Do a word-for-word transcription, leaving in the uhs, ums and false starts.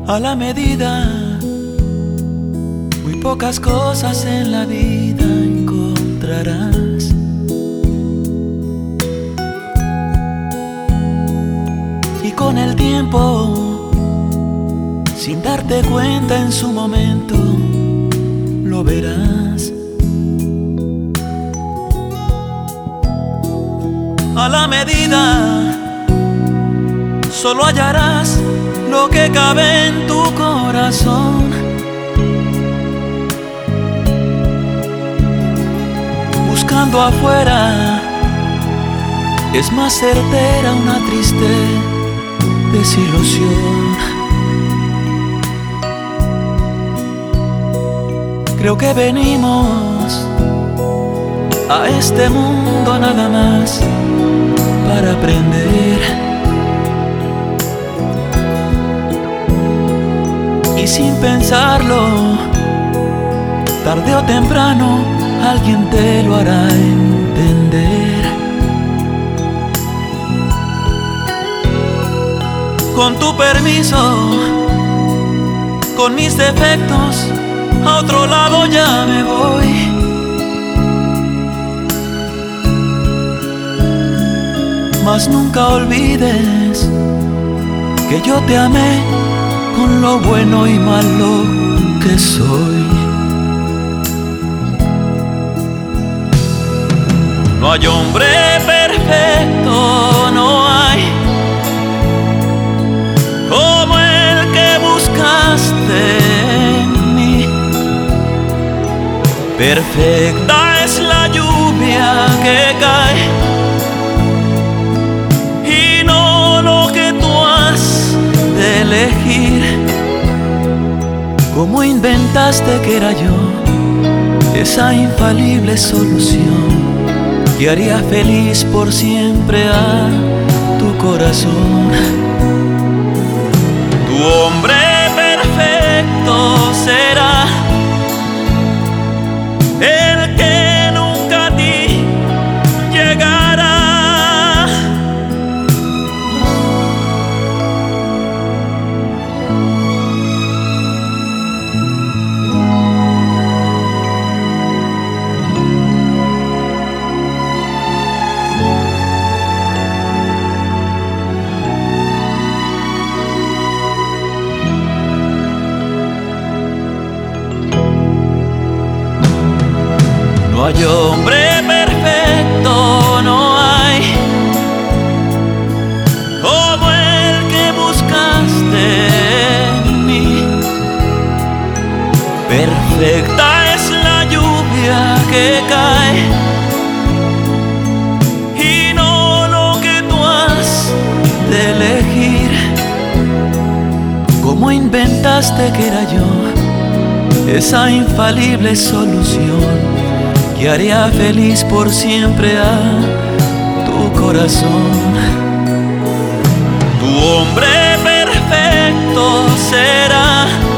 A la medida, muy pocas cosas en la vida encontrarás. Y con el tiempo, sin darte cuenta en su momento, lo verás. A la medida, solo hallarás lo que cabe en tu corazón. Buscando afuera, es más certera una triste desilusión. Creo que venimos a este mundo nada más para aprender. Y sin pensarlo, tarde o temprano alguien te lo hará entender. Con tu permiso, con mis defectos, a otro lado ya me voy. Mas nunca olvides que yo te amé con lo bueno y malo que soy. No hay hombre perfecto, no hay como el que buscaste en mí. Perfecta es la lluvia que cae y no lo que tú has de elegir. ¿Cómo inventaste que era yo esa infalible solución que haría feliz por siempre a tu corazón? Tu hombre perfecto será el que nunca a ti llegará. No hay hombre perfecto, no hay como el que buscaste en mí. Perfecta es la lluvia que cae y no lo que tú has de elegir. ¿Cómo inventaste que era yo esa infalible solución que haría feliz por siempre a tu corazón? Tu hombre perfecto será